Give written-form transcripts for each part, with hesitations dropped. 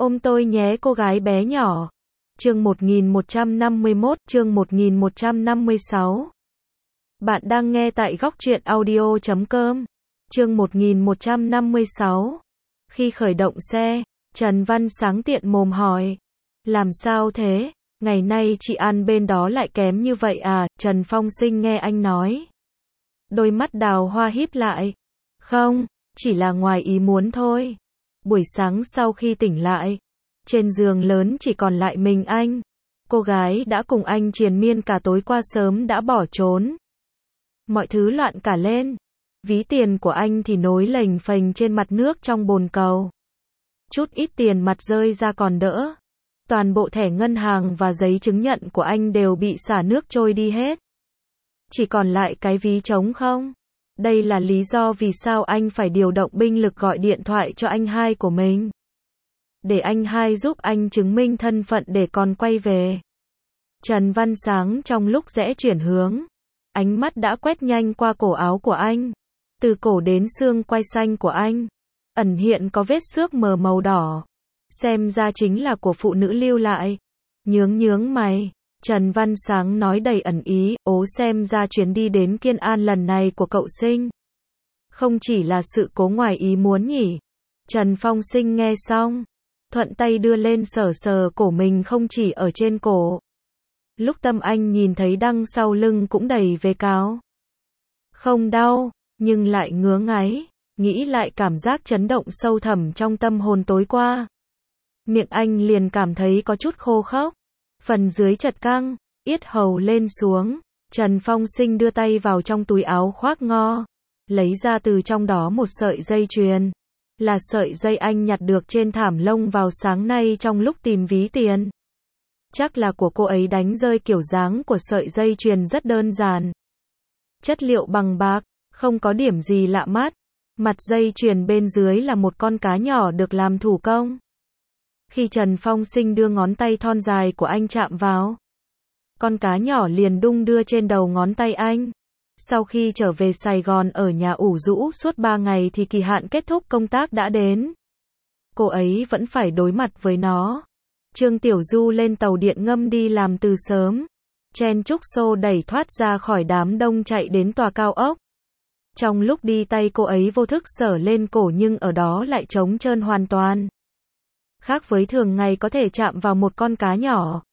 Ôm tôi nhé cô gái bé nhỏ. Chương 1151, chương 1156. Bạn đang nghe tại góc truyện audio.com. Chương 1156. Khi khởi động xe, Trần Văn Sáng tiện mồm hỏi. Làm sao thế? Ngày nay chị An bên đó lại kém như vậy à? Trần Phong Sinh nghe anh nói. Đôi mắt đào hoa híp lại. Không, chỉ là ngoài ý muốn thôi. Buổi sáng sau khi tỉnh lại, trên giường lớn chỉ còn lại mình anh. Cô gái đã cùng anh triền miên cả tối qua sớm đã bỏ trốn. Mọi thứ loạn cả lên. Ví tiền của anh thì nối lềnh phềnh trên mặt nước trong bồn cầu. Chút ít tiền mặt rơi ra còn đỡ. Toàn bộ thẻ ngân hàng và giấy chứng nhận của anh đều bị xả nước trôi đi hết. Chỉ còn lại cái ví trống không. Đây là lý do vì sao anh phải điều động binh lực gọi điện thoại cho anh hai của mình. Để anh hai giúp anh chứng minh thân phận để còn quay về. Trần Văn Sáng trong lúc rẽ chuyển hướng, ánh mắt đã quét nhanh qua cổ áo của anh. Từ cổ đến xương quai xanh của anh, ẩn hiện có vết xước mờ màu đỏ. Xem ra chính là của phụ nữ lưu lại. Nhướng mày, Trần Văn Sáng nói đầy ẩn ý, xem ra chuyến đi đến Kiên An lần này của cậu Sinh không chỉ là sự cố ngoài ý muốn nhỉ. Trần Phong Sinh nghe xong, thuận tay đưa lên sờ sờ cổ mình không chỉ ở trên cổ. Lúc tâm anh nhìn thấy đằng sau lưng cũng đầy vết cáo. Không đau, nhưng lại ngứa ngáy, nghĩ lại cảm giác chấn động sâu thẳm trong tâm hồn tối qua. Miệng anh liền cảm thấy có chút khô khốc, phần dưới chật căng, yết hầu lên xuống. Trần Phong Sinh đưa tay vào trong túi áo khoác ngo, lấy ra từ trong đó một sợi dây chuyền. Là sợi dây anh nhặt được trên thảm lông vào sáng nay trong lúc tìm ví tiền. Chắc là của cô ấy đánh rơi. Kiểu dáng của sợi dây chuyền rất đơn giản. Chất liệu bằng bạc, không có điểm gì lạ mắt. Mặt dây chuyền bên dưới là một con cá nhỏ được làm thủ công. Khi Trần Phong Sinh đưa ngón tay thon dài của anh chạm vào, con cá nhỏ liền đung đưa trên đầu ngón tay anh. Sau khi trở về Sài Gòn ở nhà ủ rũ suốt 3 ngày thì kỳ hạn kết thúc công tác đã đến. Cô ấy vẫn phải đối mặt với nó. Trương Tiểu Du lên tàu điện ngầm đi làm từ sớm. Chen Trúc xô đẩy thoát ra khỏi đám đông chạy đến tòa cao ốc. Trong lúc đi tay cô ấy vô thức sờ lên cổ nhưng ở đó lại trống trơn hoàn toàn. Khác với thường ngày có thể chạm vào một con cá nhỏ.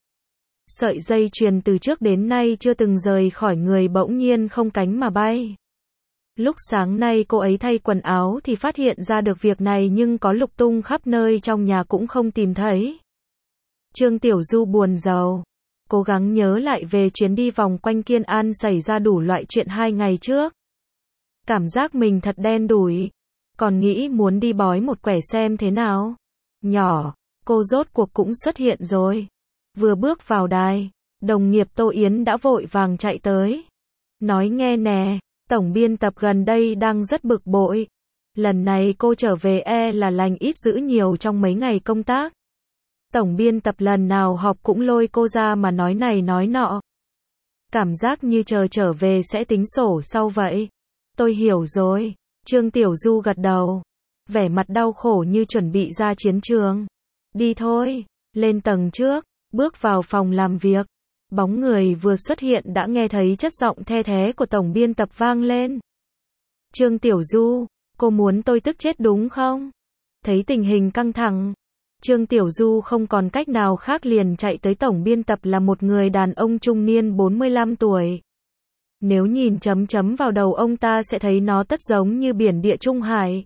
Sợi dây chuyền từ trước đến nay chưa từng rời khỏi người bỗng nhiên không cánh mà bay. Lúc sáng nay cô ấy thay quần áo thì phát hiện ra được việc này nhưng có lục tung khắp nơi trong nhà cũng không tìm thấy. Trương Tiểu Du buồn rầu, cố gắng nhớ lại về chuyến đi vòng quanh Kiên An xảy ra đủ loại chuyện 2 ngày trước. Cảm giác mình thật đen đủi, còn nghĩ muốn đi bói một quẻ xem thế nào. Nhỏ, cô rốt cuộc cũng xuất hiện rồi. Vừa bước vào đài, đồng nghiệp Tô Yến đã vội vàng chạy tới. Nói nghe nè, tổng biên tập gần đây đang rất bực bội. Lần này cô trở về là lành ít dữ nhiều trong mấy ngày công tác. Tổng biên tập lần nào họp cũng lôi cô ra mà nói này nói nọ. Cảm giác như chờ trở về sẽ tính sổ sau vậy. Tôi hiểu rồi. Trương Tiểu Du gật đầu, vẻ mặt đau khổ như chuẩn bị ra chiến trường. Đi thôi, lên tầng trước. Bước vào phòng làm việc, bóng người vừa xuất hiện đã nghe thấy chất giọng the thé của tổng biên tập vang lên. Trương Tiểu Du, cô muốn tôi tức chết đúng không? Thấy tình hình căng thẳng, Trương Tiểu Du không còn cách nào khác liền chạy tới tổng biên tập là một người đàn ông trung niên 45 tuổi. Nếu nhìn chấm chấm vào đầu ông ta sẽ thấy nó tất giống như biển địa Trung Hải.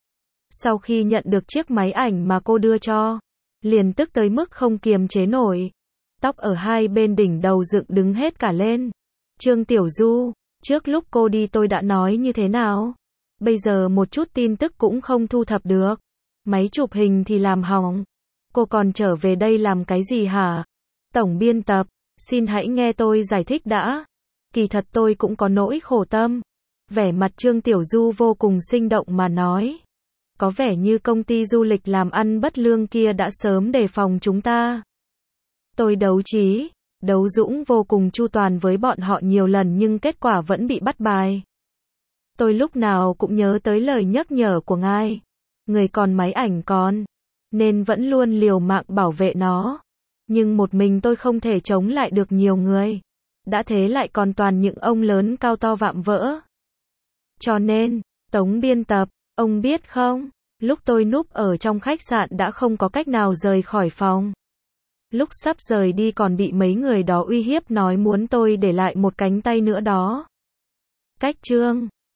Sau khi nhận được chiếc máy ảnh mà cô đưa cho, liền tức tới mức không kiềm chế nổi. Tóc ở hai bên đỉnh đầu dựng đứng hết cả lên. Trương Tiểu Du, trước lúc cô đi tôi đã nói như thế nào? Bây giờ một chút tin tức cũng không thu thập được. Máy chụp hình thì làm hỏng. Cô còn trở về đây làm cái gì hả? Tổng biên tập, xin hãy nghe tôi giải thích đã. Kỳ thật tôi cũng có nỗi khổ tâm. Vẻ mặt Trương Tiểu Du vô cùng sinh động mà nói. Có vẻ như công ty du lịch làm ăn bất lương kia đã sớm đề phòng chúng ta. Tôi đấu trí, đấu dũng vô cùng chu toàn với bọn họ nhiều lần nhưng kết quả vẫn bị bắt bài. Tôi lúc nào cũng nhớ tới lời nhắc nhở của ngài. Người còn máy ảnh còn. nên vẫn luôn liều mạng bảo vệ nó. Nhưng một mình tôi không thể chống lại được nhiều người. Đã thế lại còn toàn những ông lớn cao to vạm vỡ. Cho nên, Tống biên tập, ông biết không, lúc tôi núp ở trong khách sạn đã không có cách nào rời khỏi phòng. Lúc sắp rời đi còn bị mấy người đó uy hiếp nói muốn tôi để lại một cánh tay nữa đó. Cách chương